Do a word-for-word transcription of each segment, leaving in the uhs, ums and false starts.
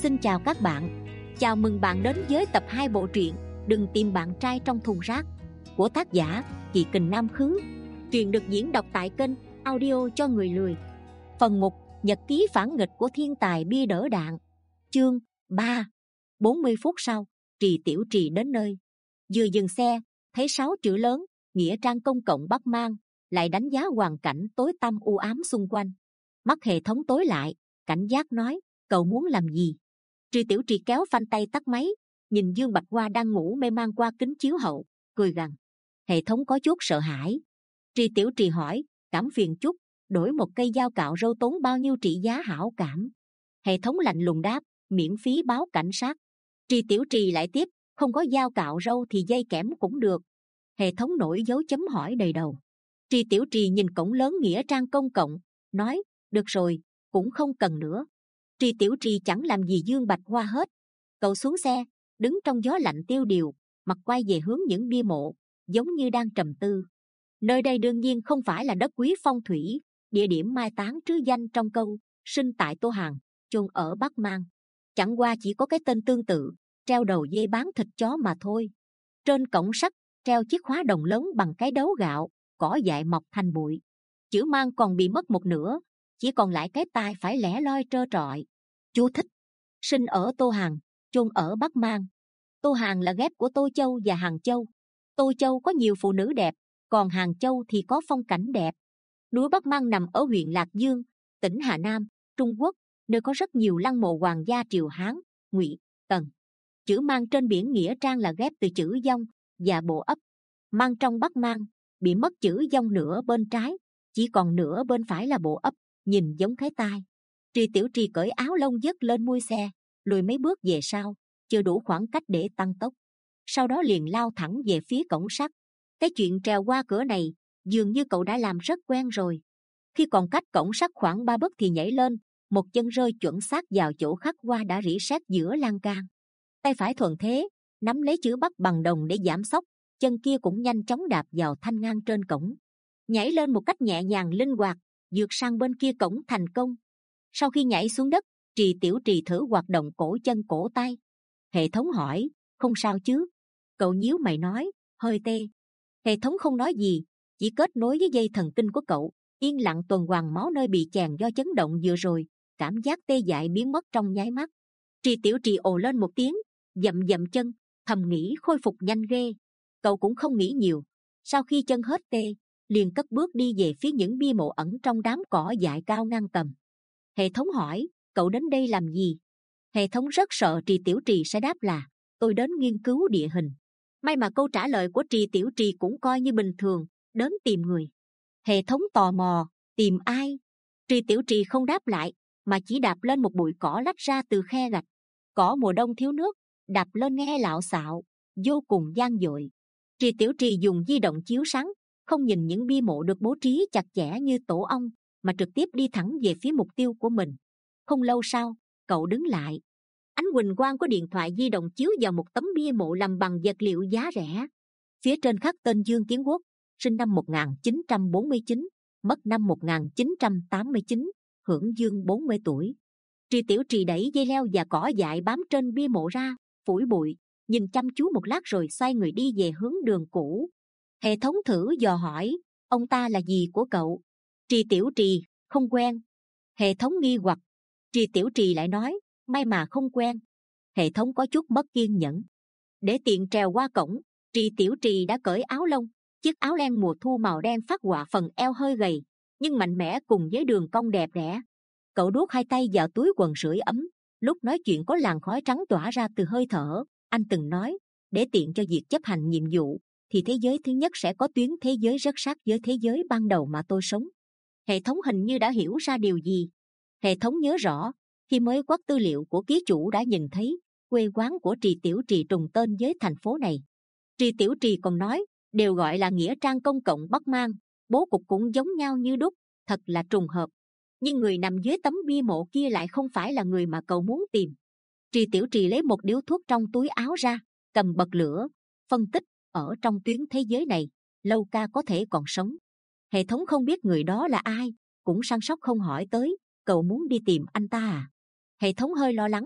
Xin chào các bạn. Chào mừng bạn đến với tập hai bộ truyện Đừng tìm bạn trai trong thùng rác của tác giả Chị Kình Nam Khứ. Truyện được diễn đọc tại kênh Audio cho người lười. Phần một, Nhật ký phản nghịch của thiên tài bia đỡ đạn. Chương ba. bốn mươi phút sau, Trì Tiểu Trì đến nơi. Vừa dừng xe, thấy sáu chữ lớn Nghĩa trang công cộng Bắc Mang, lại đánh giá hoàn cảnh tối tăm u ám xung quanh. Mắt hệ thống tối lại, cảnh giác nói: cậu muốn làm gì? Trì Tiểu Trì kéo phanh tay tắt máy, nhìn Dương Bạch Hoa đang ngủ mê man qua kính chiếu hậu, cười gằn. Hệ thống có chút sợ hãi. Trì Tiểu Trì hỏi: cảm phiền chút, đổi một cây dao cạo râu tốn bao nhiêu trị giá hảo cảm? Hệ thống lạnh lùng đáp: miễn phí báo cảnh sát. Trì Tiểu Trì lại tiếp: không có dao cạo râu thì dây kẽm cũng được. Hệ thống nổi dấu chấm hỏi đầy đầu. Trì Tiểu Trì nhìn cổng lớn Nghĩa trang công cộng, nói: được rồi, cũng không cần nữa. Trì Tiểu Trì chẳng làm gì Dương Bạch Hoa hết. Cậu xuống xe, đứng trong gió lạnh tiêu điều, mặt quay về hướng những bia mộ, giống như đang trầm tư. Nơi đây đương nhiên không phải là đất quý phong thủy, địa điểm mai táng trứ danh trong câu sinh tại Tô Hàng, chôn ở Bắc Mang. Chẳng qua chỉ có cái tên tương tự, treo đầu dê bán thịt chó mà thôi. Trên cổng sắt treo chiếc khóa đồng lớn bằng cái đấu gạo, cỏ dại mọc thành bụi. Chữ Mang còn bị mất một nửa, chỉ còn lại cái tai phải lẻ loi trơ trọi. Chú thích: sinh ở Tô Hàng, chôn ở Bắc Mang. Tô Hàng là ghép của Tô Châu và Hàng Châu. Tô Châu có nhiều phụ nữ đẹp, còn Hàng Châu thì có phong cảnh đẹp. Núi Bắc Mang nằm ở huyện Lạc Dương, tỉnh Hà Nam, Trung Quốc, nơi có rất nhiều lăng mộ hoàng gia triều Hán, Ngụy, Tần. Chữ Mang trên biển Nghĩa Trang là ghép từ chữ Dông và bộ ấp. Mang trong Bắc Mang bị mất chữ Dông nửa bên trái, chỉ còn nửa bên phải là bộ ấp, nhìn giống cái tai. Trì Tiểu Trì cởi áo lông dứt lên mui xe, lùi mấy bước về sau, chưa đủ khoảng cách để tăng tốc. Sau đó liền lao thẳng về phía cổng sắt. Cái chuyện trèo qua cửa này dường như cậu đã làm rất quen rồi. Khi còn cách cổng sắt khoảng ba bước thì nhảy lên, một chân rơi chuẩn xác vào chỗ khắc hoa đã rỉ sét giữa lan can. Tay phải thuận thế nắm lấy chữ Bắc bằng đồng để giảm sốc, chân kia cũng nhanh chóng đạp vào thanh ngang trên cổng. Nhảy lên một cách nhẹ nhàng linh hoạt, vượt sang bên kia cổng thành công. Sau khi nhảy xuống đất, Trì Tiểu Trì thử hoạt động cổ chân cổ tay. Hệ thống hỏi: không sao chứ? Cậu nhíu mày nói: hơi tê. Hệ thống không nói gì, chỉ kết nối với dây thần kinh của cậu, yên lặng tuần hoàn máu nơi bị chèn do chấn động vừa rồi. Cảm giác tê dại biến mất trong nháy mắt. Trì Tiểu Trì ồ lên một tiếng, dậm dậm chân, thầm nghĩ khôi phục nhanh ghê. Cậu cũng không nghĩ nhiều. Sau khi chân hết tê, liền cất bước đi về phía những bia mộ ẩn trong đám cỏ dại cao ngang tầm. Hệ thống hỏi: cậu đến đây làm gì? Hệ thống rất sợ Trì Tiểu Trì sẽ đáp là: tôi đến nghiên cứu địa hình. May mà câu trả lời của Trì Tiểu Trì cũng coi như bình thường: đến tìm người. Hệ thống tò mò: tìm ai? Trì Tiểu Trì không đáp lại, mà chỉ đạp lên một bụi cỏ lách ra từ khe gạch. Cỏ mùa đông thiếu nước, đạp lên nghe lạo xạo, vô cùng gian dội. Trì Tiểu Trì dùng di động chiếu sáng, không nhìn những bia mộ được bố trí chặt chẽ như tổ ong, mà trực tiếp đi thẳng về phía mục tiêu của mình. Không lâu sau, cậu đứng lại. Ánh huỳnh quang của điện thoại di động chiếu vào một tấm bia mộ làm bằng vật liệu giá rẻ. Phía trên khắc tên Dương Kiến Quốc, sinh năm một nghìn chín trăm bốn mươi chín, mất năm một nghìn chín trăm tám mươi chín, hưởng dương bốn mươi tuổi. Trì Tiểu Trì đẩy dây leo và cỏ dại bám trên bia mộ ra, phủi bụi, nhìn chăm chú một lát rồi xoay người đi về hướng đường cũ. Hệ thống thử dò hỏi: ông ta là gì của cậu? Trì Tiểu Trì: không quen. Hệ thống nghi hoặc. Trì Tiểu Trì lại nói: may mà không quen. Hệ thống có chút mất kiên nhẫn. Để tiện trèo qua cổng, Trì Tiểu Trì đã cởi áo lông. Chiếc áo len mùa thu màu đen phát họa phần eo hơi gầy, nhưng mạnh mẽ cùng với đường cong đẹp đẽ. Cậu đút hai tay vào túi quần sưởi ấm, lúc nói chuyện có làn khói trắng tỏa ra từ hơi thở. Anh từng nói, để tiện cho việc chấp hành nhiệm vụ, thì thế giới thứ nhất sẽ có tuyến thế giới rất sát với thế giới ban đầu mà tôi sống. Hệ thống hình như đã hiểu ra điều gì. Hệ thống nhớ rõ, khi mới quát tư liệu của ký chủ đã nhìn thấy quê quán của Trì Tiểu Trì trùng tên với thành phố này. Trì Tiểu Trì còn nói, đều gọi là Nghĩa Trang công cộng Bắc Mang, bố cục cũng giống nhau như đúc, thật là trùng hợp. Nhưng người nằm dưới tấm bia mộ kia lại không phải là người mà cậu muốn tìm. Trì Tiểu Trì lấy một điếu thuốc trong túi áo ra, cầm bật lửa, phân tích: ở trong tuyến thế giới này, Lâu Ca có thể còn sống. Hệ thống không biết người đó là ai, cũng săn sóc không hỏi tới. Cậu muốn đi tìm anh ta à? Hệ thống hơi lo lắng.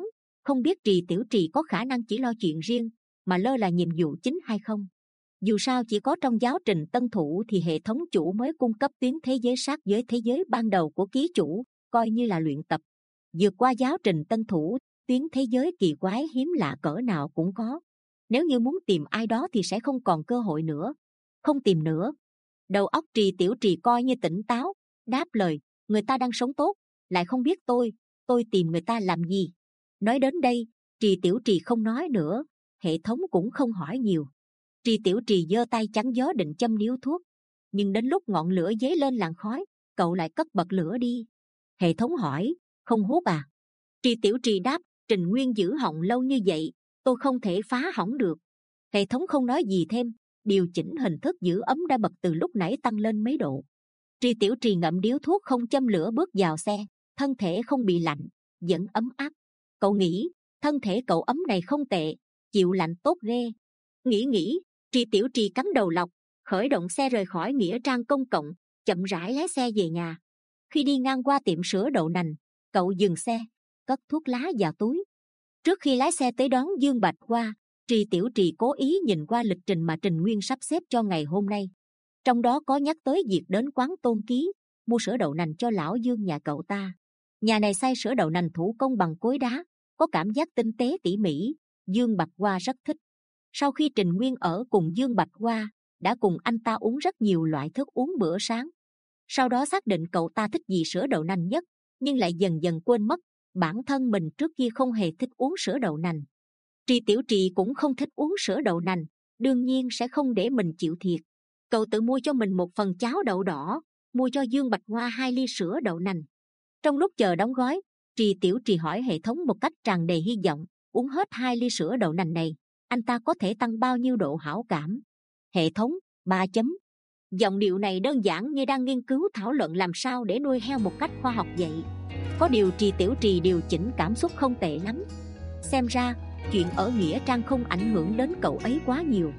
Không biết Trì Tiểu Trì có khả năng chỉ lo chuyện riêng mà lơ là nhiệm vụ chính hay không. Dù sao chỉ có trong giáo trình tân thủ thì hệ thống chủ mới cung cấp tuyến thế giới sát giới thế giới ban đầu của ký chủ, coi như là luyện tập. Vượt qua giáo trình tân thủ, tuyến thế giới kỳ quái hiếm lạ cỡ nào cũng có. Nếu như muốn tìm ai đó thì sẽ không còn cơ hội nữa. Không tìm nữa. Đầu óc Trì Tiểu Trì coi như tỉnh táo, đáp lời, người ta đang sống tốt, lại không biết tôi, tôi tìm người ta làm gì. Nói đến đây, Trì Tiểu Trì không nói nữa, hệ thống cũng không hỏi nhiều. Trì Tiểu Trì giơ tay chắn gió định châm điếu thuốc, nhưng đến lúc ngọn lửa dấy lên làn khói, cậu lại cất bật lửa đi. Hệ thống hỏi, không hút à? Trì Tiểu Trì đáp, Trình Nguyên giữ họng lâu như vậy, tôi không thể phá hỏng được. Hệ thống không nói gì thêm, điều chỉnh hình thức giữ ấm đã bật từ lúc nãy tăng lên mấy độ. Trì Tiểu Trì ngậm điếu thuốc không châm lửa bước vào xe, thân thể không bị lạnh, vẫn ấm áp. Cậu nghĩ, thân thể cậu ấm này không tệ, chịu lạnh tốt ghê. Nghĩ nghĩ, Trì Tiểu Trì cắm đầu lọc, khởi động xe rời khỏi nghĩa trang công cộng, chậm rãi lái xe về nhà. Khi đi ngang qua tiệm sữa đậu nành, cậu dừng xe, cất thuốc lá vào túi. Trước khi lái xe tới đón Dương Bạch Hoa, Trì Tiểu Trì cố ý nhìn qua lịch trình mà Trình Nguyên sắp xếp cho ngày hôm nay. Trong đó có nhắc tới việc đến quán Tôn Ký, mua sữa đậu nành cho lão Dương nhà cậu ta. Nhà này xay sữa đậu nành thủ công bằng cối đá, có cảm giác tinh tế tỉ mỉ, Dương Bạch Hoa rất thích. Sau khi Trình Nguyên ở cùng Dương Bạch Hoa, đã cùng anh ta uống rất nhiều loại thức uống bữa sáng. Sau đó xác định cậu ta thích gì sữa đậu nành nhất, nhưng lại dần dần quên mất bản thân mình trước kia không hề thích uống sữa đậu nành. Trì Tiểu Trì cũng không thích uống sữa đậu nành, đương nhiên sẽ không để mình chịu thiệt. Cậu tự mua cho mình một phần cháo đậu đỏ, mua cho Dương Bạch Hoa hai ly sữa đậu nành. Trong lúc chờ đóng gói, Trì Tiểu Trì hỏi hệ thống một cách tràn đầy hy vọng, uống hết hai ly sữa đậu nành này, anh ta có thể tăng bao nhiêu độ hảo cảm? Hệ thống, ba chấm. Giọng điệu này đơn giản như đang nghiên cứu thảo luận làm sao để nuôi heo một cách khoa học vậy. Có điều Trì Tiểu Trì điều chỉnh cảm xúc không tệ lắm. Xem ra, chuyện ở nghĩa trang không ảnh hưởng đến cậu ấy quá nhiều.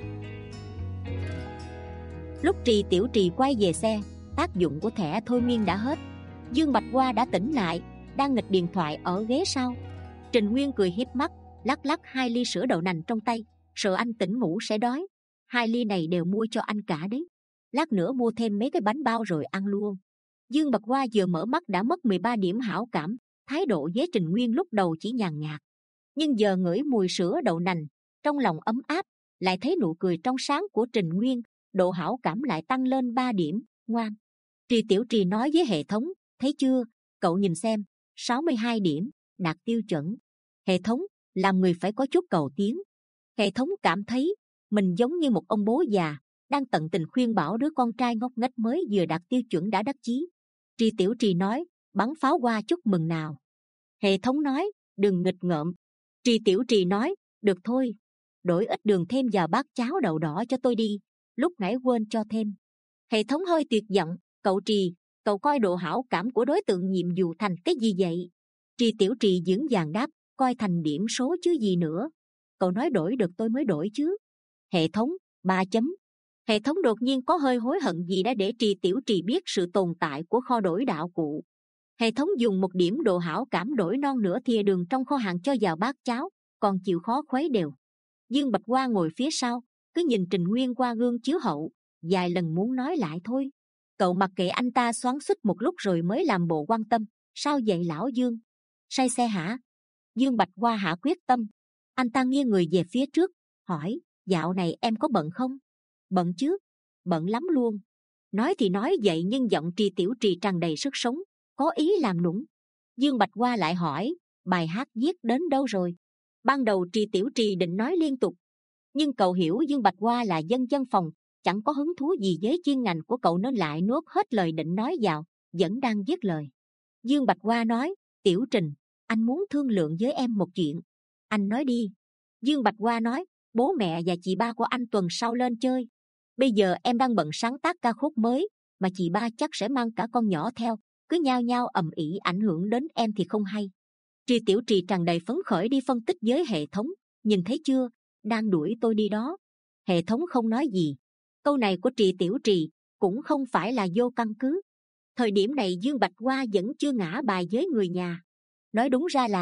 Lúc Trì Tiểu Trì quay về xe, tác dụng của thẻ thôi miên đã hết. Dương Bạch Hoa đã tỉnh lại, đang nghịch điện thoại ở ghế sau. Trình Nguyên cười hiếp mắt, lắc lắc hai ly sữa đậu nành trong tay, sợ anh tỉnh ngủ sẽ đói. Hai ly này đều mua cho anh cả đấy. Lát nữa mua thêm mấy cái bánh bao rồi ăn luôn. Dương Bạch Hoa vừa mở mắt đã mất mười ba điểm hảo cảm. Thái độ với Trình Nguyên lúc đầu chỉ nhàn nhạt, nhưng giờ ngửi mùi sữa đậu nành, trong lòng ấm áp, lại thấy nụ cười trong sáng của Trình Nguyên, độ hảo cảm lại tăng lên ba điểm. Ngoan. Trì Tiểu Trì nói với hệ thống, thấy chưa, cậu nhìn xem, sáu mươi hai điểm, đạt tiêu chuẩn. Hệ thống, làm người phải có chút cầu tiến. Hệ thống cảm thấy mình giống như một ông bố già đang tận tình khuyên bảo đứa con trai ngốc nghếch mới vừa đạt tiêu chuẩn đã đắc chí. Trì Tiểu Trì nói, bắn pháo hoa chúc mừng nào. Hệ thống nói, đừng nghịch ngợm. Trì Tiểu Trì nói, được thôi, đổi ít đường thêm vào bát cháo đậu đỏ cho tôi đi, lúc nãy quên cho thêm. Hệ thống hơi tuyệt vọng, cậu Trì, cậu coi độ hảo cảm của đối tượng nhiệm vụ thành cái gì vậy? Trì Tiểu Trì vững vàng đáp, coi thành điểm số chứ gì nữa. Cậu nói đổi được tôi mới đổi chứ. Hệ thống, ba chấm. Hệ thống đột nhiên có hơi hối hận vì đã để Trì Tiểu Trì biết sự tồn tại của kho đổi đạo cụ. Hệ thống dùng một điểm độ hảo cảm đổi non nửa thìa đường trong kho hàng cho vào bát cháo, còn chịu khó khuấy đều. Dương Bạch Hoa ngồi phía sau, cứ nhìn Trình Nguyên qua gương chiếu hậu, vài lần muốn nói lại thôi. Cậu mặc kệ anh ta xoắn xuýt một lúc rồi mới làm bộ quan tâm. Sao vậy lão Dương? Say xe hả? Dương Bạch Hoa hạ quyết tâm. Anh ta nghiêng người về phía trước, hỏi, dạo này em có bận không? Bận chứ, bận lắm luôn. Nói thì nói vậy nhưng giọng Trì Tiểu Trì tràn đầy sức sống, có ý làm nũng. Dương Bạch Hoa lại hỏi, bài hát viết đến đâu rồi? Ban đầu Trì Tiểu Trì định nói liên tục, nhưng cậu hiểu Dương Bạch Hoa là dân văn phòng, chẳng có hứng thú gì với chuyên ngành của cậu nên lại nuốt hết lời định nói vào, vẫn đang viết lời. Dương Bạch Hoa nói, Tiểu Trình, anh muốn thương lượng với em một chuyện. Anh nói đi. Dương Bạch Hoa nói, bố mẹ và chị ba của anh tuần sau lên chơi. Bây giờ em đang bận sáng tác ca khúc mới, mà chị ba chắc sẽ mang cả con nhỏ theo, cứ nhao nhao ầm ĩ ảnh hưởng đến em thì không hay. Trì Tiểu Trì tràn đầy phấn khởi đi phân tích với hệ thống, nhìn thấy chưa, đang đuổi tôi đi đó. Hệ thống không nói gì. Câu này của Trì Tiểu Trì cũng không phải là vô căn cứ. Thời điểm này Dương Bạch Hoa vẫn chưa ngã bài với người nhà. Nói đúng ra là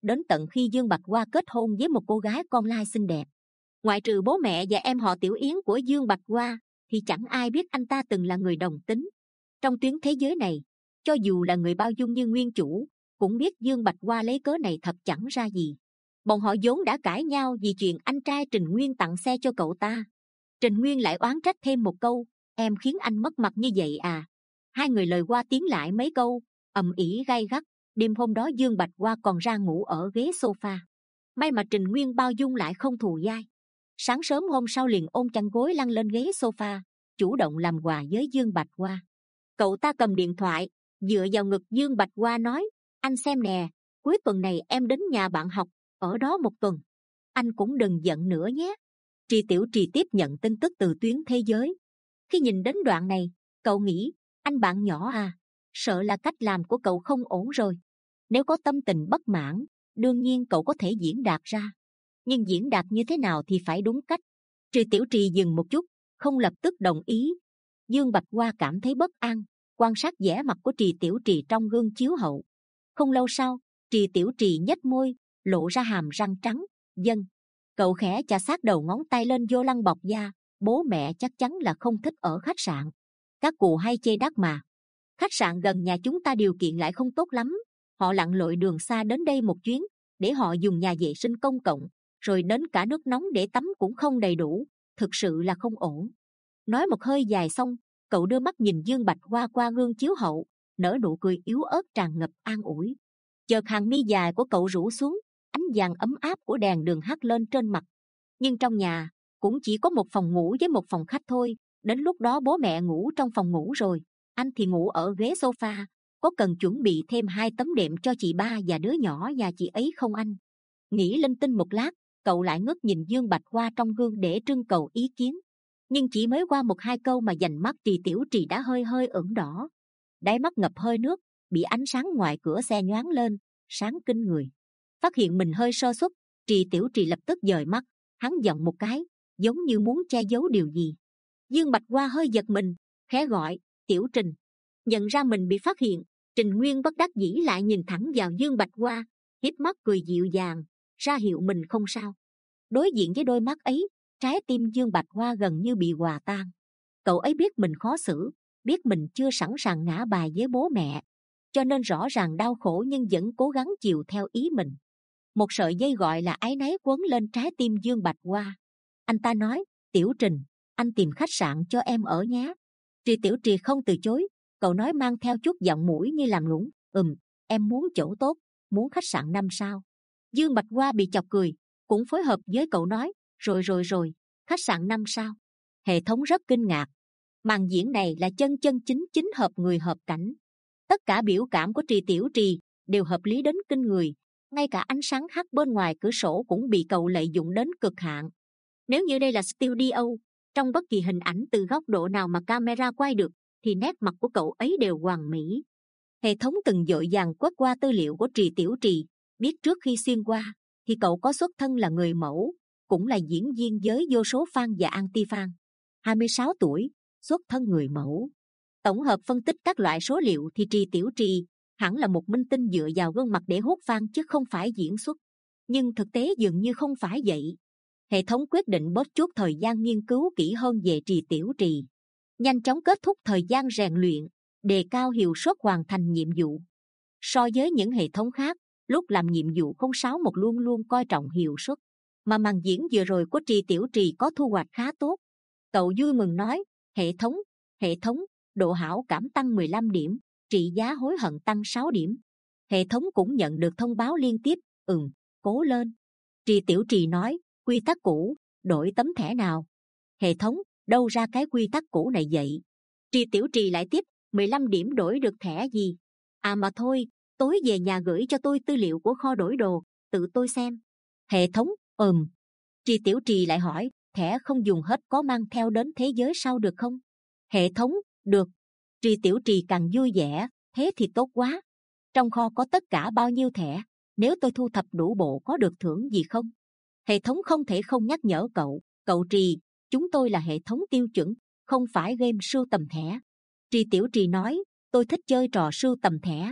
đến tận khi Dương Bạch Hoa kết hôn với một cô gái con lai xinh đẹp. Ngoại trừ bố mẹ và em họ Tiểu Yến của Dương Bạch Hoa thì chẳng ai biết anh ta từng là người đồng tính. Trong tuyến thế giới này, cho dù là người bao dung như nguyên chủ cũng biết Dương Bạch Hoa lấy cớ này thật chẳng ra gì. Bọn họ vốn đã cãi nhau vì chuyện anh trai Trình Nguyên tặng xe cho cậu ta. Trình Nguyên lại oán trách thêm một câu: em khiến anh mất mặt như vậy à. Hai người lời qua tiếng lại mấy câu, ầm ĩ gay gắt. Đêm hôm đó Dương Bạch Hoa còn ra ngủ ở ghế sofa. May mà Trình Nguyên bao dung lại không thù dai. Sáng sớm hôm sau liền ôm chăn gối lăn lên ghế sofa, chủ động làm quà với Dương Bạch Hoa. Cậu ta cầm điện thoại, dựa vào ngực Dương Bạch Hoa nói: anh xem nè, cuối tuần này em đến nhà bạn học, ở đó một tuần. Anh cũng đừng giận nữa nhé. Trì Tiểu Trì tiếp nhận tin tức từ tuyến thế giới. Khi nhìn đến đoạn này, cậu nghĩ, anh bạn nhỏ à, sợ là cách làm của cậu không ổn rồi. Nếu có tâm tình bất mãn, đương nhiên cậu có thể diễn đạt ra. Nhưng diễn đạt như thế nào thì phải đúng cách. Trì Tiểu Trì dừng một chút, không lập tức đồng ý. Dương Bạch Hoa cảm thấy bất an, quan sát vẻ mặt của Trì Tiểu Trì trong gương chiếu hậu. Không lâu sau, Trì Tiểu Trì nhếch môi, lộ ra hàm răng trắng. Dân. Cậu khẽ chà sát đầu ngón tay lên vô lăng bọc da. Bố mẹ chắc chắn là không thích ở khách sạn. Các cụ hay chê đắt mà. Khách sạn gần nhà chúng ta điều kiện lại không tốt lắm. Họ lặn lội đường xa đến đây một chuyến để họ dùng nhà vệ sinh công cộng, rồi đến cả nước nóng để tắm cũng không đầy đủ. Thực sự là không ổn. Nói một hơi dài xong, cậu đưa mắt nhìn Dương Bạch Hoa qua gương chiếu hậu, nở nụ cười yếu ớt tràn ngập an ủi. Chợt hàng mi dài của cậu rũ xuống, ánh vàng ấm áp của đèn đường hắt lên trên mặt. Nhưng trong nhà cũng chỉ có một phòng ngủ với một phòng khách thôi. Đến lúc đó bố mẹ ngủ trong phòng ngủ rồi, anh thì ngủ ở ghế sofa. Có cần chuẩn bị thêm hai tấm đệm cho chị ba và đứa nhỏ nhà chị ấy không anh? Nghĩ linh tinh một lát, cậu lại ngước nhìn Dương Bạch Hoa trong gương để trưng cầu ý kiến. Nhưng chỉ mới qua một hai câu mà dành mắt Trì Tiểu Trì đã hơi hơi ửng đỏ. Đáy mắt ngập hơi nước, bị ánh sáng ngoài cửa xe nhoáng lên, sáng kinh người. Phát hiện mình hơi sơ suất, Trì Tiểu Trì lập tức dời mắt, hắn giọng một cái, giống như muốn che giấu điều gì. Dương Bạch Hoa hơi giật mình, khẽ gọi: Tiểu Trình. Nhận ra mình bị phát hiện, Trình Nguyên bất đắc dĩ lại nhìn thẳng vào Dương Bạch Hoa, híp mắt cười dịu dàng, ra hiệu mình không sao. Đối diện với đôi mắt ấy, trái tim Dương Bạch Hoa gần như bị hòa tan. Cậu ấy biết mình khó xử, biết mình chưa sẵn sàng ngã bài với bố mẹ, cho nên rõ ràng đau khổ nhưng vẫn cố gắng chiều theo ý mình. Một sợi dây gọi là áy náy quấn lên trái tim Dương Bạch Hoa. Anh ta nói: Tiểu Trình, anh tìm khách sạn cho em ở nhé. Trì Tiểu Trì không từ chối, cậu nói mang theo chút giọng mũi như làm nũng: Ừm, em muốn chỗ tốt, muốn khách sạn năm sao. Dương Bạch Hoa bị chọc cười, cũng phối hợp với cậu nói: Rồi rồi rồi, khách sạn năm sao. Hệ thống rất kinh ngạc. Màn diễn này là chân chân chính chính hợp người hợp cảnh. Tất cả biểu cảm của Trì Tiểu Trì đều hợp lý đến kinh người. Ngay cả ánh sáng hắt bên ngoài cửa sổ cũng bị cậu lợi dụng đến cực hạn. Nếu như đây là studio, trong bất kỳ hình ảnh từ góc độ nào mà camera quay được, thì nét mặt của cậu ấy đều hoàn mỹ. Hệ thống từng dội dàng quét qua tư liệu của Trì Tiểu Trì, biết trước khi xuyên qua thì cậu có xuất thân là người mẫu, cũng là diễn viên với vô số fan và anti fan. hai mươi sáu tuổi, xuất thân người mẫu. Tổng hợp phân tích các loại số liệu thì Trì Tiểu Trì hẳn là một minh tinh dựa vào gương mặt để hút fan chứ không phải diễn xuất. Nhưng thực tế dường như không phải vậy. Hệ thống quyết định bớt chút thời gian nghiên cứu kỹ hơn về Trì Tiểu Trì, nhanh chóng kết thúc thời gian rèn luyện, đề cao hiệu suất hoàn thành nhiệm vụ. So với những hệ thống khác, lúc làm nhiệm vụ không sáu một luôn luôn coi trọng hiệu suất, mà màn diễn vừa rồi của Trì Tiểu Trì có thu hoạch khá tốt. Cậu vui mừng nói: Hệ thống, hệ thống, độ hảo cảm tăng mười lăm điểm, trị giá hối hận tăng sáu điểm. Hệ thống cũng nhận được thông báo liên tiếp: Ừm, cố lên. Trì Tiểu Trì nói: Quy tắc cũ, đổi tấm thẻ nào? Hệ thống: Đâu ra cái quy tắc cũ này vậy? Trì Tiểu Trì lại tiếp: mười lăm điểm đổi được thẻ gì? À mà thôi, tối về nhà gửi cho tôi tư liệu của kho đổi đồ, tự tôi xem. Hệ thống: Ừm. Trì Tiểu Trì lại hỏi: Thẻ không dùng hết có mang theo đến thế giới sau được không? Hệ thống: Được. Trì Tiểu Trì càng vui vẻ: Thế thì tốt quá. Trong kho có tất cả bao nhiêu thẻ? Nếu tôi thu thập đủ bộ có được thưởng gì không? Hệ thống không thể không nhắc nhở cậu: Cậu Trì, chúng tôi là hệ thống tiêu chuẩn, không phải game sưu tầm thẻ. Trì Tiểu Trì nói: Tôi thích chơi trò sưu tầm thẻ.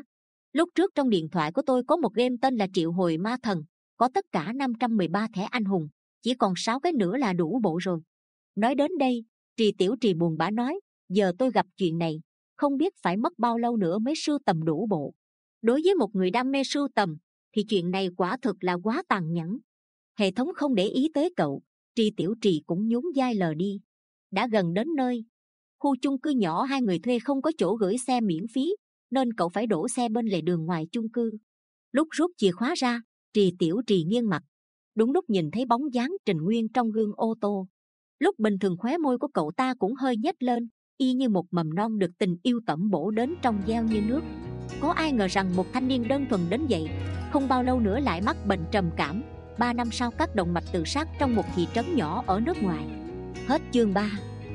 Lúc trước trong điện thoại của tôi có một game tên là Triệu Hồi Ma Thần, có tất cả năm trăm mười ba thẻ anh hùng, chỉ còn sáu cái nữa là đủ bộ rồi. Nói đến đây, Trì Tiểu Trì buồn bã nói, giờ tôi gặp chuyện này, không biết phải mất bao lâu nữa mới sưu tầm đủ bộ. Đối với một người đam mê sưu tầm, thì chuyện này quả thực là quá tàn nhẫn. Hệ thống không để ý tới cậu, Trì Tiểu Trì cũng nhún vai lờ đi. Đã gần đến nơi, khu chung cư nhỏ hai người thuê không có chỗ gửi xe miễn phí, nên cậu phải đổ xe bên lề đường ngoài chung cư. Lúc rút chìa khóa ra, Trì Tiểu Trì nghiêng mặt, đúng lúc nhìn thấy bóng dáng Trình Nguyên trong gương ô tô. Lúc bình thường khóe môi của cậu ta cũng hơi nhếch lên, y như một mầm non được tình yêu tẩm bổ đến trong gieo như nước. Có ai ngờ rằng một thanh niên đơn thuần đến vậy, không bao lâu nữa lại mắc bệnh trầm cảm, ba năm sau cắt động mạch tự sát trong một thị trấn nhỏ ở nước ngoài. Hết chương ba.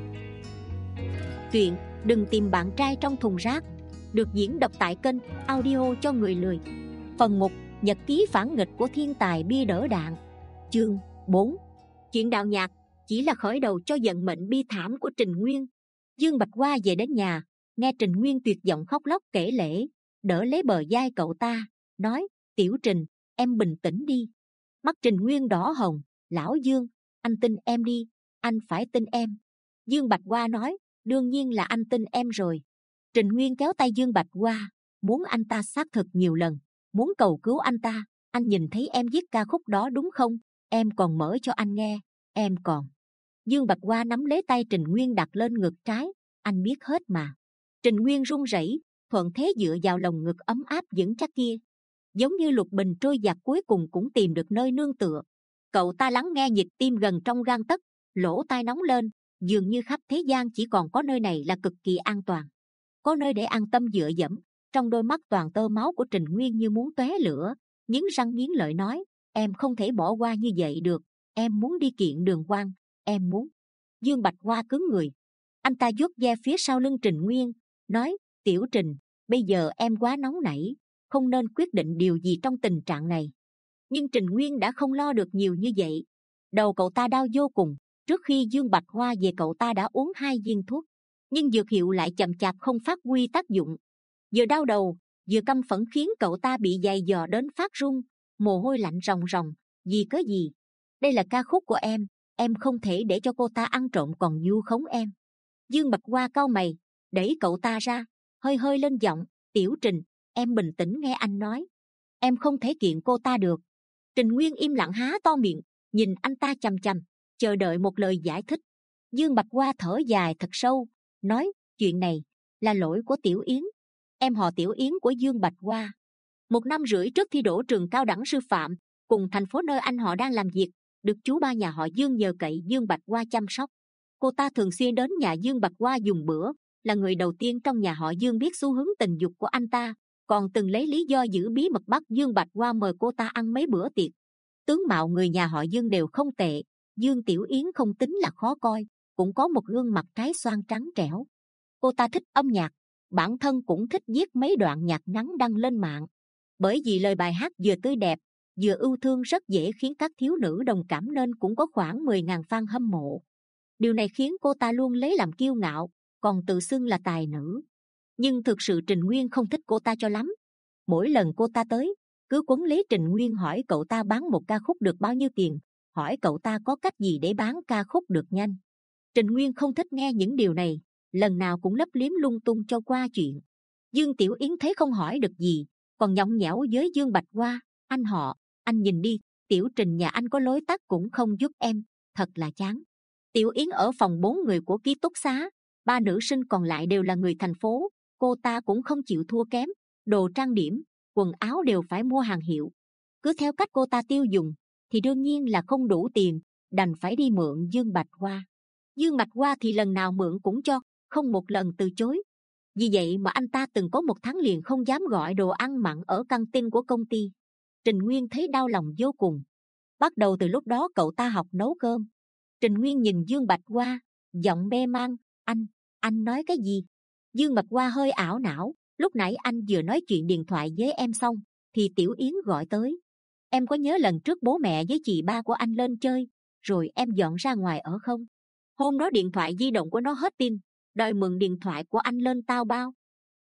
Chuyện Đừng Tìm Bạn Trai Trong Thùng Rác được diễn đọc tại kênh Audio Cho Người Lười. Phần một. Nhật ký phản nghịch của thiên tài bia đỡ đạn. Chương bốn. Chuyện đạo nhạc chỉ là khởi đầu cho vận mệnh bi thảm của Trình Nguyên. Dương Bạch Hoa về đến nhà, nghe Trình Nguyên tuyệt vọng khóc lóc kể lể, đỡ lấy bờ vai cậu ta, nói, Tiểu Trình, em bình tĩnh đi. Mắt Trình Nguyên đỏ hồng, lão Dương, anh tin em đi, anh phải tin em. Dương Bạch Hoa nói, đương nhiên là anh tin em rồi. Trình Nguyên kéo tay Dương Bạch Hoa, muốn anh ta xác thực nhiều lần, muốn cầu cứu anh ta. Anh nhìn thấy em viết ca khúc đó đúng không? Em còn mở cho anh nghe, em còn. Dương Bạch Hoa nắm lấy tay Trình Nguyên đặt lên ngực trái, anh biết hết mà. Trình Nguyên run rẩy, thuận thế dựa vào lồng ngực ấm áp vững chắc kia. Giống như lục bình trôi giạt cuối cùng cũng tìm được nơi nương tựa. Cậu ta lắng nghe nhịp tim gần trong gang tấc, lỗ tai nóng lên, dường như khắp thế gian chỉ còn có nơi này là cực kỳ an toàn, có nơi để an tâm dựa dẫm. Trong đôi mắt toàn tơ máu của Trình Nguyên như muốn tóe lửa, nghiến răng nghiến lợi nói, em không thể bỏ qua như vậy được, em muốn đi kiện Đường Quang, em muốn. Dương Bạch Hoa cứng người, anh ta vuốt ve phía sau lưng Trình Nguyên, nói, Tiểu Trình, bây giờ em quá nóng nảy, không nên quyết định điều gì trong tình trạng này. Nhưng Trình Nguyên đã không lo được nhiều như vậy. Đầu cậu ta đau vô cùng. Trước khi Dương Bạch Hoa về, cậu ta đã uống hai viên thuốc, nhưng dược hiệu lại chậm chạp không phát huy tác dụng. Vừa đau đầu, vừa căm phẫn khiến cậu ta bị giày dò đến phát run, mồ hôi lạnh ròng ròng. Vì cớ gì? Đây là ca khúc của em, em không thể để cho cô ta ăn trộm còn vu khống em. Dương Bạch Hoa cau mày, đẩy cậu ta ra, hơi hơi lên giọng, Tiểu Trình, em bình tĩnh nghe anh nói. Em không thể kiện cô ta được. Trình Nguyên im lặng há to miệng, nhìn anh ta chằm chằm, chờ đợi một lời giải thích. Dương Bạch Hoa thở dài thật sâu, nói, chuyện này là lỗi của Tiểu Yến. Em họ Tiểu Yến của Dương Bạch Hoa. Một năm rưỡi trước thi đỗ trường cao đẳng sư phạm, cùng thành phố nơi anh họ đang làm việc, được chú ba nhà họ Dương nhờ cậy Dương Bạch Hoa chăm sóc. Cô ta thường xuyên đến nhà Dương Bạch Hoa dùng bữa, là người đầu tiên trong nhà họ Dương biết xu hướng tình dục của anh ta, còn từng lấy lý do giữ bí mật bắt Dương Bạch Hoa mời cô ta ăn mấy bữa tiệc. Tướng mạo người nhà họ Dương đều không tệ, Dương Tiểu Yến không tính là khó coi, cũng có một gương mặt trái xoan trắng trẻo. Cô ta thích âm nhạc, bản thân cũng thích viết mấy đoạn nhạc ngắn đăng lên mạng. Bởi vì lời bài hát vừa tươi đẹp, vừa ưu thương rất dễ khiến các thiếu nữ đồng cảm, nên cũng có khoảng mười nghìn fan hâm mộ. Điều này khiến cô ta luôn lấy làm kiêu ngạo, còn tự xưng là tài nữ. Nhưng thực sự Trình Nguyên không thích cô ta cho lắm. Mỗi lần cô ta tới, cứ quấn lấy Trình Nguyên hỏi cậu ta bán một ca khúc được bao nhiêu tiền, hỏi cậu ta có cách gì để bán ca khúc được nhanh. Trình Nguyên không thích nghe những điều này, lần nào cũng lấp liếm lung tung cho qua chuyện. Dương Tiểu Yến thấy không hỏi được gì, còn nhõng nhẽo với Dương Bạch Hoa, anh họ, anh nhìn đi, Tiểu Trình nhà anh có lối tắt cũng không giúp em, thật là chán. Tiểu Yến ở phòng bốn người của ký túc xá, ba nữ sinh còn lại đều là người thành phố. Cô ta cũng không chịu thua kém, đồ trang điểm, quần áo đều phải mua hàng hiệu. Cứ theo cách cô ta tiêu dùng thì đương nhiên là không đủ tiền, đành phải đi mượn Dương Bạch Hoa. Dương Bạch Hoa thì lần nào mượn cũng cho, không một lần từ chối. Vì vậy mà anh ta từng có một tháng liền không dám gọi đồ ăn mặn ở căng tin của công ty. Trình Nguyên thấy đau lòng vô cùng. Bắt đầu từ lúc đó cậu ta học nấu cơm. Trình Nguyên nhìn Dương Bạch Hoa, giọng mê man, anh, anh nói cái gì? Dương Bạch Hoa hơi ảo não, lúc nãy anh vừa nói chuyện điện thoại với em xong, thì Tiểu Yến gọi tới. Em có nhớ lần trước bố mẹ với chị ba của anh lên chơi, rồi em dọn ra ngoài ở không? Hôm đó điện thoại di động của nó hết pin, đòi mượn điện thoại của anh lên tao bao.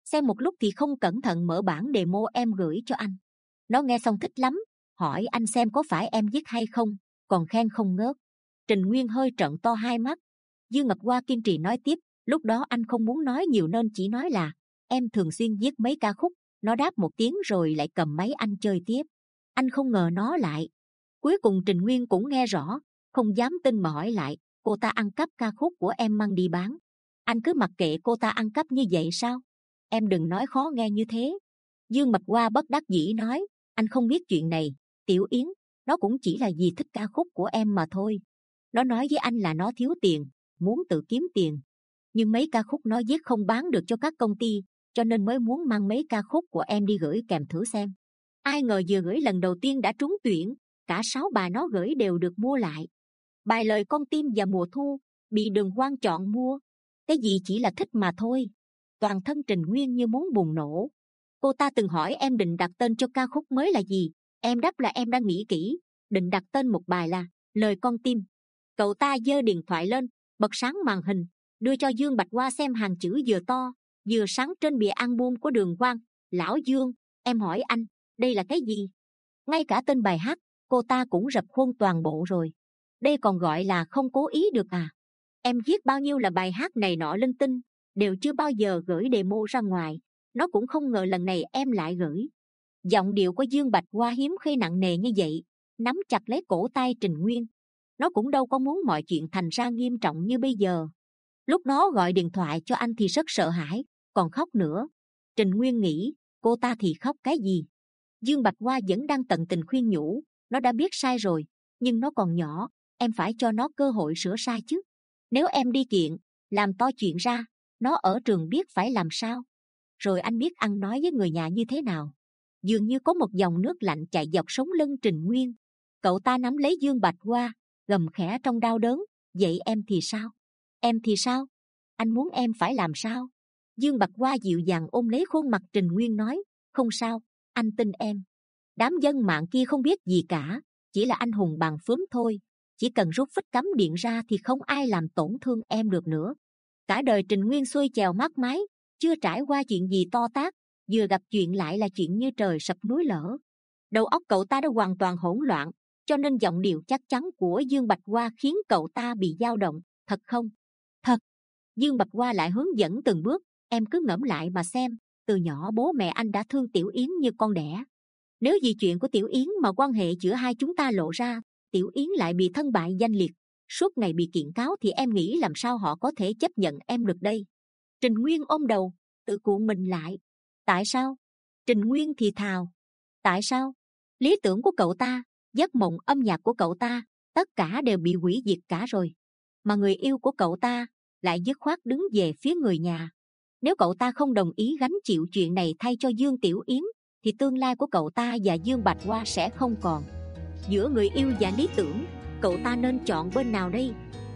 Xem một lúc thì không cẩn thận mở bản demo em gửi cho anh. Nó nghe xong thích lắm, hỏi anh xem có phải em viết hay không, còn khen không ngớt. Trình Nguyên hơi trợn to hai mắt. Dương Ngập Hoa kiên trì nói tiếp, lúc đó anh không muốn nói nhiều nên chỉ nói là em thường xuyên viết mấy ca khúc. Nó đáp một tiếng rồi lại cầm máy anh chơi tiếp. Anh không ngờ nó lại. Cuối cùng Trình Nguyên cũng nghe rõ, không dám tin mà hỏi lại, cô ta ăn cắp ca khúc của em mang đi bán. Anh cứ mặc kệ cô ta ăn cắp như vậy sao? Em đừng nói khó nghe như thế. Dương Mạch Hoa bất đắc dĩ nói, anh không biết chuyện này. Tiểu Yến, nó cũng chỉ là vì thích ca khúc của em mà thôi. Nó nói với anh là nó thiếu tiền, muốn tự kiếm tiền. Nhưng mấy ca khúc nó viết không bán được cho các công ty, cho nên mới muốn mang mấy ca khúc của em đi gửi kèm thử xem. Ai ngờ vừa gửi lần đầu tiên đã trúng tuyển, cả sáu bài nó gửi đều được mua lại. Bài Lời Con Tim và Mùa Thu bị Đường Hoang chọn mua. Cái gì chỉ là thích mà thôi. Toàn thân Trình Nguyên như muốn bùng nổ. Cô ta từng hỏi em định đặt tên cho ca khúc mới là gì. Em đáp là em đang nghĩ kỹ, định đặt tên một bài là Lời Con Tim. Cậu ta giơ điện thoại lên, bật sáng màn hình, đưa cho Dương Bạch Hoa xem hàng chữ vừa to vừa sáng trên bìa album của Đường Hoang. Lão Dương, em hỏi anh, đây là cái gì? Ngay cả tên bài hát cô ta cũng rập khuôn toàn bộ rồi. Đây còn gọi là không cố ý được à? Em viết bao nhiêu là bài hát này nọ linh tinh, đều chưa bao giờ gửi demo ra ngoài. Nó cũng không ngờ lần này em lại gửi. Giọng điệu của Dương Bạch Hoa hiếm khi nặng nề như vậy, nắm chặt lấy cổ tay Trình Nguyên. Nó cũng đâu có muốn mọi chuyện thành ra nghiêm trọng như bây giờ. Lúc nó gọi điện thoại cho anh thì rất sợ hãi, còn khóc nữa. Trình Nguyên nghĩ, cô ta thì khóc cái gì? Dương Bạch Hoa vẫn đang tận tình khuyên nhủ, nó đã biết sai rồi, nhưng nó còn nhỏ, em phải cho nó cơ hội sửa sai chứ. Nếu em đi kiện, làm to chuyện ra, nó ở trường biết phải làm sao. Rồi anh biết ăn nói với người nhà như thế nào. Dường như có một dòng nước lạnh chạy dọc sống lưng Trình Nguyên. Cậu ta nắm lấy Dương Bạch Hoa, gầm khẽ trong đau đớn, vậy em thì sao? Em thì sao? Anh muốn em phải làm sao? Dương Bạch Hoa dịu dàng ôm lấy khuôn mặt Trình Nguyên nói, không sao, anh tin em. Đám dân mạng kia không biết gì cả, chỉ là anh hùng bàn phím thôi. Chỉ cần rút phích cắm điện ra thì không ai làm tổn thương em được nữa. Cả đời Trình Nguyên xuôi chèo mát mái, chưa trải qua chuyện gì to tát, vừa gặp chuyện lại là chuyện như trời sập núi lở. Đầu óc cậu ta đã hoàn toàn hỗn loạn, cho nên giọng điệu chắc chắn của Dương Bạch Hoa khiến cậu ta bị dao động. Thật không? Thật. Dương Bạch Hoa lại hướng dẫn từng bước, em cứ ngẫm lại mà xem, từ nhỏ bố mẹ anh đã thương Tiểu Yến như con đẻ. Nếu vì chuyện của Tiểu Yến mà quan hệ giữa hai chúng ta lộ ra, Tiểu Yến lại bị thân bại danh liệt, suốt ngày bị kiện cáo thì em nghĩ làm sao họ có thể chấp nhận em được đây? Trình Nguyên ôm đầu, tự cuộn mình lại. Tại sao? Trình Nguyên thì thào. Tại sao? Lý tưởng của cậu ta, giấc mộng âm nhạc của cậu ta, tất cả đều bị hủy diệt cả rồi. Mà người yêu của cậu ta lại dứt khoát đứng về phía người nhà. Nếu cậu ta không đồng ý gánh chịu chuyện này thay cho Dương Tiểu Yến, thì tương lai của cậu ta và Dương Bạch Hoa sẽ không còn. Giữa người yêu và lý tưởng, cậu ta nên chọn bên nào đây?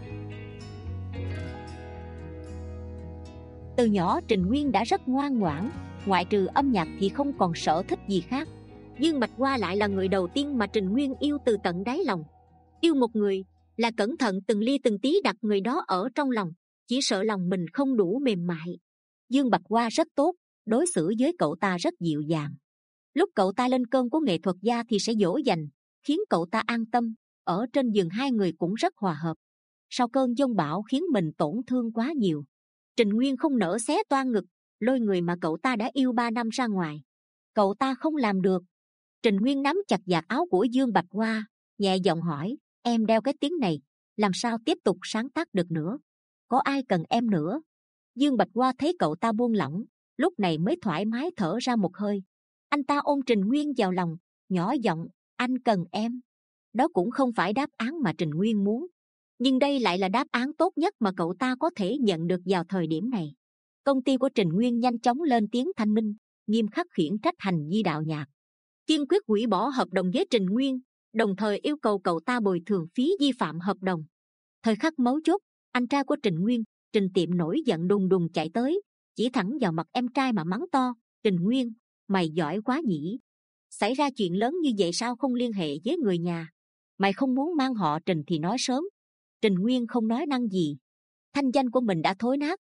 Từ nhỏ Trình Nguyên đã rất ngoan ngoãn, ngoại trừ âm nhạc thì không còn sở thích gì khác. Dương Bạch Hoa lại là người đầu tiên mà Trình Nguyên yêu từ tận đáy lòng. Yêu một người là cẩn thận từng ly từng tí đặt người đó ở trong lòng, chỉ sợ lòng mình không đủ mềm mại. Dương Bạch Hoa rất tốt, đối xử với cậu ta rất dịu dàng. Lúc cậu ta lên cơn của nghệ thuật gia thì sẽ dỗ dành, khiến cậu ta an tâm. Ở trên giường hai người cũng rất hòa hợp. Sau cơn giông bão khiến mình tổn thương quá nhiều, Trình Nguyên không nỡ xé toang ngực, lôi người mà cậu ta đã yêu ba năm ra ngoài. Cậu ta không làm được. Trình Nguyên nắm chặt vạt áo của Dương Bạch Hoa, nhẹ giọng hỏi, em đeo cái tiếng này, làm sao tiếp tục sáng tác được nữa? Có ai cần em nữa? Dương Bạch Hoa thấy cậu ta buông lỏng, lúc này mới thoải mái thở ra một hơi. Anh ta ôm Trình Nguyên vào lòng, nhỏ giọng, anh cần em. Đó cũng không phải đáp án mà Trình Nguyên muốn, nhưng đây lại là đáp án tốt nhất mà cậu ta có thể nhận được vào thời điểm này. Công ty của Trình Nguyên nhanh chóng lên tiếng thanh minh, nghiêm khắc khiển trách hành vi đạo nhạc, kiên quyết hủy bỏ hợp đồng với Trình Nguyên, đồng thời yêu cầu cậu ta bồi thường phí vi phạm hợp đồng. Thời khắc mấu chốt, anh trai của Trình Nguyên, Trình Tiệm nổi giận đùng đùng chạy tới, chỉ thẳng vào mặt em trai mà mắng to, Trình Nguyên, mày giỏi quá nhỉ? Xảy ra chuyện lớn như vậy sao không liên hệ với người nhà? Mày không muốn mang họ Trình thì nói sớm. Trình Nguyên không nói năng gì. Thanh danh của mình đã thối nát,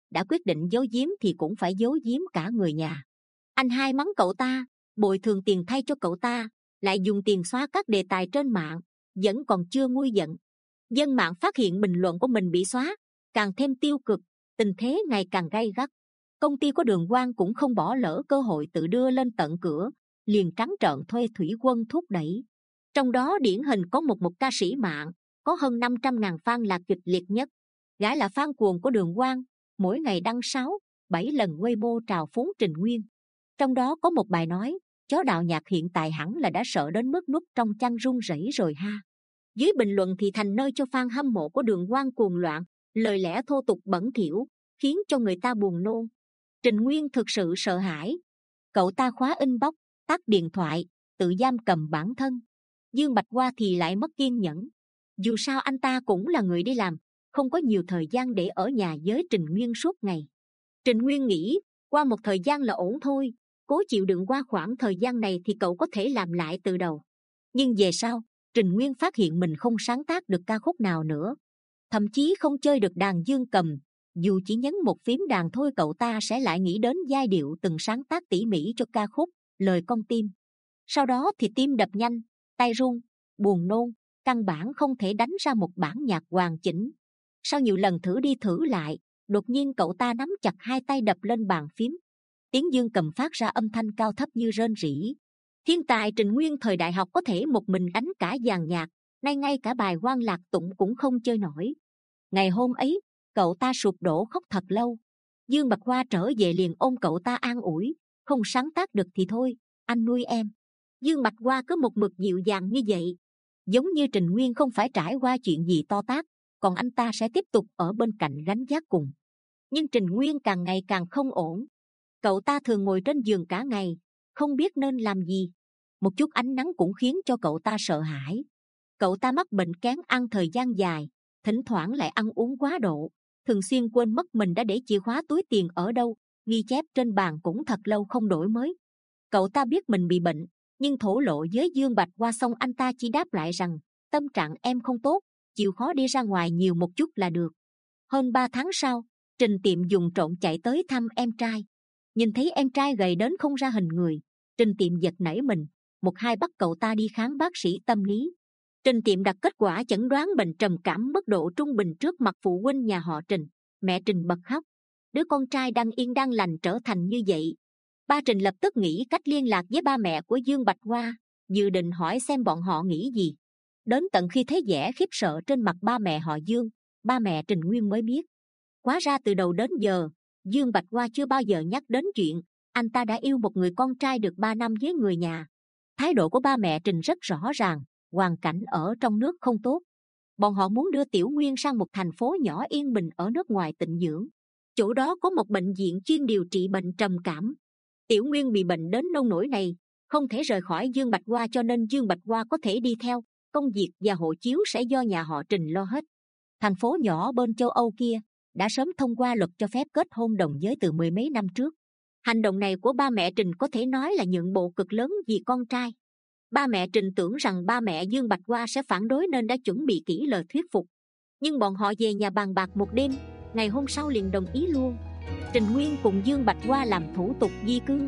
đã quyết định giấu giếm thì cũng phải giấu giếm cả người nhà. Anh hai mắng cậu ta, bồi thường tiền thay cho cậu ta, lại dùng tiền xóa các đề tài trên mạng, vẫn còn chưa nguôi giận. Dân mạng phát hiện bình luận của mình bị xóa, càng thêm tiêu cực, tình thế ngày càng gay gắt. Công ty của Đường Quang cũng không bỏ lỡ cơ hội tự đưa lên tận cửa, liền trắng trợn thuê thủy quân thúc đẩy. Trong đó điển hình có một một ca sĩ mạng, có hơn năm trăm ngàn fan là kịch liệt nhất. Gã là fan cuồng của Đường Quang, mỗi ngày đăng sáu, bảy lần Weibo trào phúng Trình Nguyên. Trong đó có một bài nói, chó đạo nhạc hiện tại hẳn là đã sợ đến mức núp trong chăn run rẩy rồi ha. Dưới bình luận thì thành nơi cho fan hâm mộ của Đường Quang cuồng loạn, lời lẽ thô tục bẩn thỉu, khiến cho người ta buồn nôn. Trình Nguyên thực sự sợ hãi. Cậu ta khóa inbox, tắt điện thoại, tự giam cầm bản thân. Dương Bạch Hoa thì lại mất kiên nhẫn. Dù sao anh ta cũng là người đi làm, không có nhiều thời gian để ở nhà với Trình Nguyên suốt ngày. Trình Nguyên nghĩ, qua một thời gian là ổn thôi, cố chịu đựng qua khoảng thời gian này thì cậu có thể làm lại từ đầu. Nhưng về sau, Trình Nguyên phát hiện mình không sáng tác được ca khúc nào nữa, thậm chí không chơi được đàn dương cầm. Dù chỉ nhấn một phím đàn thôi cậu ta sẽ lại nghĩ đến giai điệu từng sáng tác tỉ mỉ cho ca khúc Lời Con Tim. Sau đó thì tim đập nhanh, tay run, buồn nôn, căn bản không thể đánh ra một bản nhạc hoàn chỉnh. Sau nhiều lần thử đi thử lại, đột nhiên cậu ta nắm chặt hai tay đập lên bàn phím. Tiếng dương cầm phát ra âm thanh cao thấp như rên rỉ. Thiên tài Trình Nguyên thời đại học có thể một mình đánh cả dàn nhạc, nay ngay cả bài Quan Lạc Tụng cũng không chơi nổi. Ngày hôm ấy, cậu ta sụp đổ khóc thật lâu. Dương Bạch Hoa trở về liền ôm cậu ta an ủi, không sáng tác được thì thôi, anh nuôi em. Dương Bạch Hoa cứ một mực dịu dàng như vậy, giống như Trình Nguyên không phải trải qua chuyện gì to tát, còn anh ta sẽ tiếp tục ở bên cạnh gánh vác cùng. Nhưng Trình Nguyên càng ngày càng không ổn. Cậu ta thường ngồi trên giường cả ngày, không biết nên làm gì. Một chút ánh nắng cũng khiến cho cậu ta sợ hãi. Cậu ta mắc bệnh kén ăn thời gian dài, thỉnh thoảng lại ăn uống quá độ, thường xuyên quên mất mình đã để chìa khóa túi tiền ở đâu, ghi chép trên bàn cũng thật lâu không đổi mới. Cậu ta biết mình bị bệnh, nhưng thổ lộ với Dương Bạch Hoa xong anh ta chỉ đáp lại rằng tâm trạng em không tốt, chịu khó đi ra ngoài nhiều một chút là được. Hơn ba tháng sau, Trình Tiệm dùng trộm chạy tới thăm em trai. Nhìn thấy em trai gầy đến không ra hình người, Trình Tiệm giật nảy mình, một hai bắt cậu ta đi khám bác sĩ tâm lý. Trình Tiệm đặt kết quả chẩn đoán bệnh trầm cảm mức độ trung bình trước mặt phụ huynh nhà họ Trình. Mẹ Trình bật khóc. Đứa con trai đang yên đang lành trở thành như vậy. Ba Trình lập tức nghĩ cách liên lạc với ba mẹ của Dương Bạch Hoa, dự định hỏi xem bọn họ nghĩ gì. Đến tận khi thấy vẻ khiếp sợ trên mặt ba mẹ họ Dương, ba mẹ Trình Nguyên mới biết. Hóa ra từ đầu đến giờ, Dương Bạch Hoa chưa bao giờ nhắc đến chuyện anh ta đã yêu một người con trai được ba năm với người nhà. Thái độ của ba mẹ Trình rất rõ ràng, hoàn cảnh ở trong nước không tốt. Bọn họ muốn đưa Tiểu Nguyên sang một thành phố nhỏ yên bình ở nước ngoài tịnh dưỡng. Chỗ đó có một bệnh viện chuyên điều trị bệnh trầm cảm. Tiểu Nguyên bị bệnh đến nông nỗi này, không thể rời khỏi Dương Bạch Hoa cho nên Dương Bạch Hoa có thể đi theo, công việc và hộ chiếu sẽ do nhà họ Trình lo hết. Thành phố nhỏ bên châu Âu kia đã sớm thông qua luật cho phép kết hôn đồng giới từ mười mấy năm trước. Hành động này của ba mẹ Trình có thể nói là nhượng bộ cực lớn vì con trai. Ba mẹ Trình tưởng rằng ba mẹ Dương Bạch Hoa sẽ phản đối nên đã chuẩn bị kỹ lời thuyết phục. Nhưng bọn họ về nhà bàn bạc một đêm, ngày hôm sau liền đồng ý luôn. Trình Nguyên cùng Dương Bạch Hoa làm thủ tục di cư.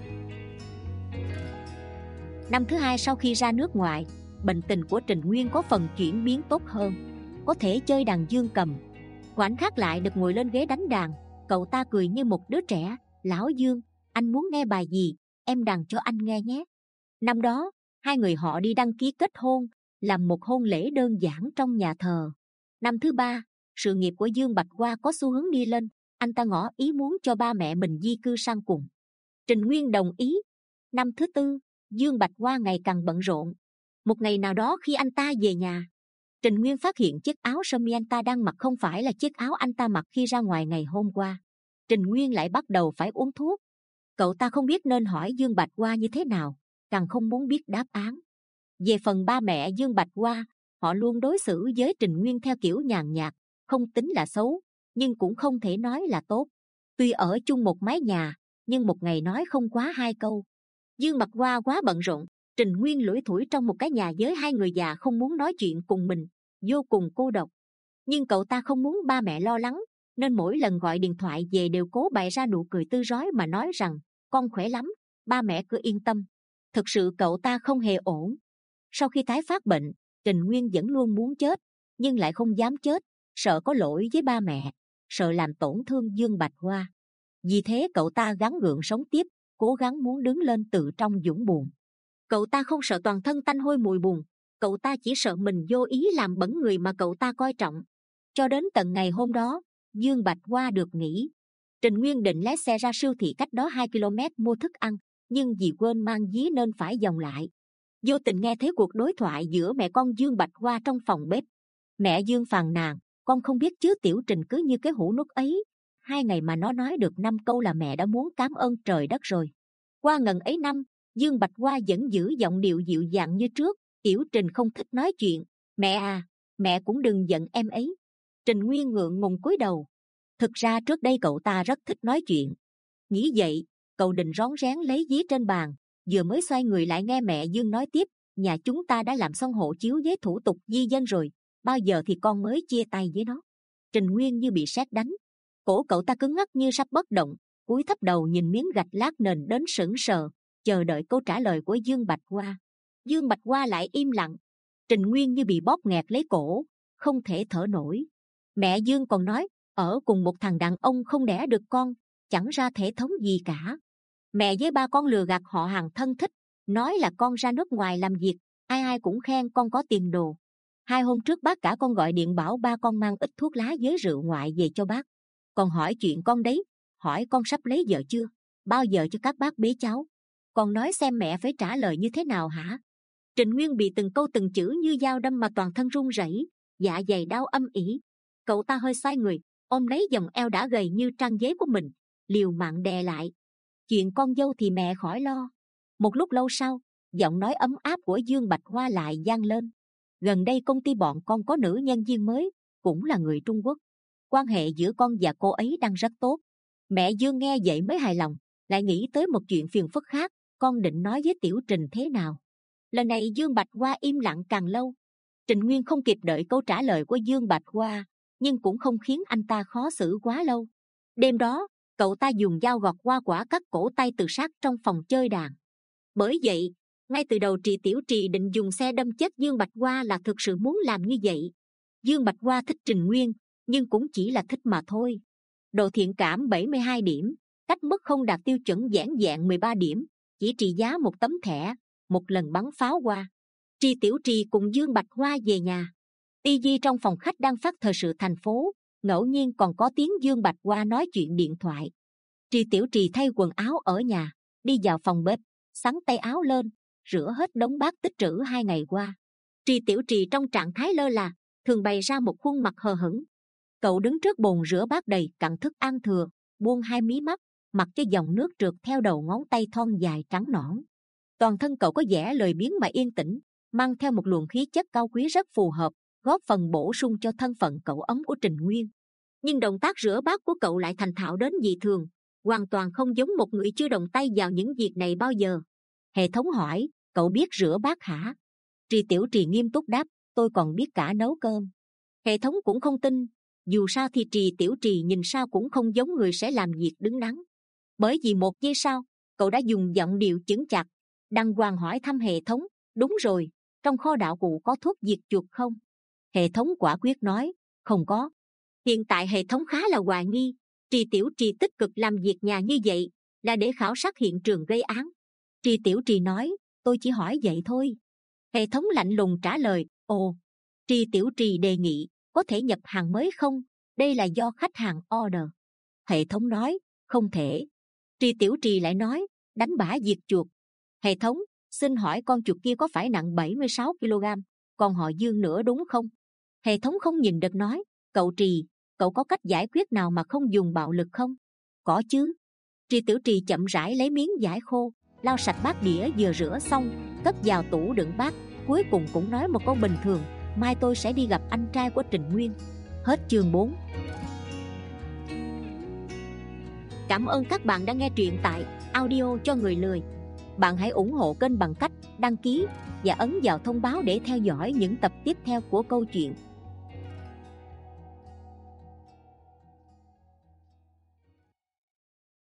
Năm thứ hai sau khi ra nước ngoài, bệnh tình của Trình Nguyên có phần chuyển biến tốt hơn, có thể chơi đàn dương cầm. Khoảnh khắc lại được ngồi lên ghế đánh đàn, cậu ta cười như một đứa trẻ. Lão Dương, anh muốn nghe bài gì, em đàn cho anh nghe nhé. Năm đó, hai người họ đi đăng ký kết hôn, làm một hôn lễ đơn giản trong nhà thờ. Năm thứ ba, sự nghiệp của Dương Bạch Hoa có xu hướng đi lên, anh ta ngỏ ý muốn cho ba mẹ mình di cư sang cùng. Trình Nguyên đồng ý. Năm thứ tư, Dương Bạch Hoa ngày càng bận rộn. Một ngày nào đó khi anh ta về nhà, Trình Nguyên phát hiện chiếc áo sơ mi anh ta đang mặc không phải là chiếc áo anh ta mặc khi ra ngoài ngày hôm qua. Trình Nguyên lại bắt đầu phải uống thuốc. Cậu ta không biết nên hỏi Dương Bạch Hoa như thế nào, càng không muốn biết đáp án. Về phần ba mẹ Dương Bạch Hoa, họ luôn đối xử với Trình Nguyên theo kiểu nhàn nhạt, không tính là xấu, nhưng cũng không thể nói là tốt. Tuy ở chung một mái nhà, nhưng một ngày nói không quá hai câu. Dương Bạch Hoa quá bận rộn, Trình Nguyên lủi thủi trong một cái nhà với hai người già không muốn nói chuyện cùng mình, vô cùng cô độc. Nhưng cậu ta không muốn ba mẹ lo lắng, nên mỗi lần gọi điện thoại về đều cố bày ra nụ cười tươi rói mà nói rằng con khỏe lắm, ba mẹ cứ yên tâm. Thực sự cậu ta không hề ổn. Sau khi tái phát bệnh, Trình Nguyên vẫn luôn muốn chết, nhưng lại không dám chết, sợ có lỗi với ba mẹ, sợ làm tổn thương Dương Bạch Hoa. Vì thế cậu ta gắng gượng sống tiếp, cố gắng muốn đứng lên từ trong vũng buồn. Cậu ta không sợ toàn thân tanh hôi mùi buồn, cậu ta chỉ sợ mình vô ý làm bẩn người mà cậu ta coi trọng. Cho đến tận ngày hôm đó, Dương Bạch Hoa được nghỉ. Trình Nguyên định lái xe ra siêu thị cách đó hai ki lô mét mua thức ăn, nhưng vì quên mang ví nên phải vòng lại. Vô tình nghe thấy cuộc đối thoại giữa mẹ con Dương Bạch Hoa trong phòng bếp. Mẹ Dương phàn nàn, con không biết chứ Tiểu Trình cứ như cái hũ nút ấy. Hai ngày mà nó nói được năm câu là mẹ đã muốn cảm ơn trời đất rồi. Qua ngần ấy năm, Dương Bạch Hoa vẫn giữ giọng điệu dịu dàng như trước. Tiểu Trình không thích nói chuyện. Mẹ à, mẹ cũng đừng giận em ấy. Trình Nguyên ngượng ngùng cúi đầu. Thực ra trước đây cậu ta rất thích nói chuyện. Nghĩ vậy, cậu định rón rén lấy ví trên bàn, vừa mới xoay người lại nghe mẹ Dương nói tiếp. Nhà chúng ta đã làm xong hộ chiếu với thủ tục di dân rồi, bao giờ thì con mới chia tay với nó? Trình Nguyên như bị sét đánh, cổ cậu ta cứng ngắc như sắp bất động, cúi thấp đầu nhìn miếng gạch lát nền đến sững sờ, chờ đợi câu trả lời của Dương Bạch Hoa. Dương Bạch Hoa lại im lặng. Trình Nguyên như bị bóp nghẹt lấy cổ, không thể thở nổi. Mẹ Dương còn nói, ở cùng một thằng đàn ông không đẻ được con, chẳng ra thể thống gì cả. Mẹ với ba con lừa gạt họ hàng thân thích, nói là con ra nước ngoài làm việc, ai ai cũng khen con có tiền đồ. Hai hôm trước bác cả con gọi điện bảo ba con mang ít thuốc lá với rượu ngoại về cho bác. Còn hỏi chuyện con đấy, hỏi con sắp lấy vợ chưa, bao giờ cho các bác bế cháu. Con nói xem mẹ phải trả lời như thế nào hả? Trình Nguyên bị từng câu từng chữ như dao đâm mà toàn thân run rẩy, dạ dày đau âm ỉ. Cậu ta hơi xoay người, ôm lấy vòng eo đã gầy như trang giấy của mình, liều mạng đè lại. Chuyện con dâu thì mẹ khỏi lo. Một lúc lâu sau, giọng nói ấm áp của Dương Bạch Hoa lại vang lên. Gần đây công ty bọn con có nữ nhân viên mới, cũng là người Trung Quốc. Quan hệ giữa con và cô ấy đang rất tốt. Mẹ Dương nghe vậy mới hài lòng, lại nghĩ tới một chuyện phiền phức khác. Con định nói với Tiểu Trình thế nào? Lần này Dương Bạch Hoa im lặng càng lâu. Trình Nguyên không kịp đợi câu trả lời của Dương Bạch Hoa, nhưng cũng không khiến anh ta khó xử quá lâu. Đêm đó, cậu ta dùng dao gọt hoa quả cắt cổ tay tự sát trong phòng chơi đàn. Bởi vậy, ngay từ đầu Trì Tiểu Trì định dùng xe đâm chết Dương Bạch Hoa là thực sự muốn làm như vậy. Dương Bạch Hoa thích Trình Nguyên, nhưng cũng chỉ là thích mà thôi. Độ thiện cảm bảy mươi hai điểm, cách mức không đạt tiêu chuẩn giản dạng mười ba điểm, chỉ trị giá một tấm thẻ, một lần bắn pháo hoa. Trì Tiểu Trì cùng Dương Bạch Hoa về nhà. ti vi trong phòng khách đang phát thời sự thành phố, ngẫu nhiên còn có tiếng Dương Bạch Hoa nói chuyện điện thoại. Trì Tiểu Trì thay quần áo ở nhà, đi vào phòng bếp, xắn tay áo lên, rửa hết đống bát tích trữ hai ngày qua. Trì Tiểu Trì trong trạng thái lơ là, thường bày ra một khuôn mặt hờ hững. Cậu đứng trước bồn rửa bát đầy cặn thức ăn thừa, buông hai mí mắt, mặc cho dòng nước trượt theo đầu ngón tay thon dài trắng nõn. Toàn thân cậu có vẻ lười biếng mà yên tĩnh, mang theo một luồng khí chất cao quý rất phù hợp, góp phần bổ sung cho thân phận cậu ấm của Trình Nguyên. Nhưng động tác rửa bát của cậu lại thành thạo đến dị thường, hoàn toàn không giống một người chưa động tay vào những việc này bao giờ. Hệ thống hỏi, cậu biết rửa bát hả? Trì Tiểu Trì nghiêm túc đáp, tôi còn biết cả nấu cơm. Hệ thống cũng không tin, dù sao thì Trì Tiểu Trì nhìn sao cũng không giống người sẽ làm việc đứng đắn. Bởi vì một giây sau, cậu đã dùng giọng điệu chững chạc, đàng hoàng hỏi thăm hệ thống, đúng rồi, trong kho đạo cụ có thuốc diệt chuột không? Hệ thống quả quyết nói, không có. Hiện tại hệ thống khá là hoài nghi, Trì Tiểu Trì tích cực làm việc nhà như vậy là để khảo sát hiện trường gây án. Trì Tiểu Trì nói, tôi chỉ hỏi vậy thôi. Hệ thống lạnh lùng trả lời, ồ. Trì Tiểu Trì đề nghị, có thể nhập hàng mới không? Đây là do khách hàng order. Hệ thống nói, không thể. Trì Tiểu Trì lại nói, đánh bả diệt chuột. Hệ thống, xin hỏi con chuột kia có phải nặng bảy mươi sáu ki lô gam, còn họ Dương nữa đúng không? Hệ thống không nhìn được nói, cậu Trì, cậu có cách giải quyết nào mà không dùng bạo lực không? Có chứ. Trì Tiểu Trì chậm rãi lấy miếng vải khô, lau sạch bát đĩa vừa rửa xong, cất vào tủ đựng bát, cuối cùng cũng nói một câu bình thường, mai tôi sẽ đi gặp anh trai của Trình Nguyên. Hết chương bốn. Cảm ơn các bạn đã nghe truyện tại Audio cho người lười. Bạn hãy ủng hộ kênh bằng cách đăng ký và ấn vào thông báo để theo dõi những tập tiếp theo của câu chuyện.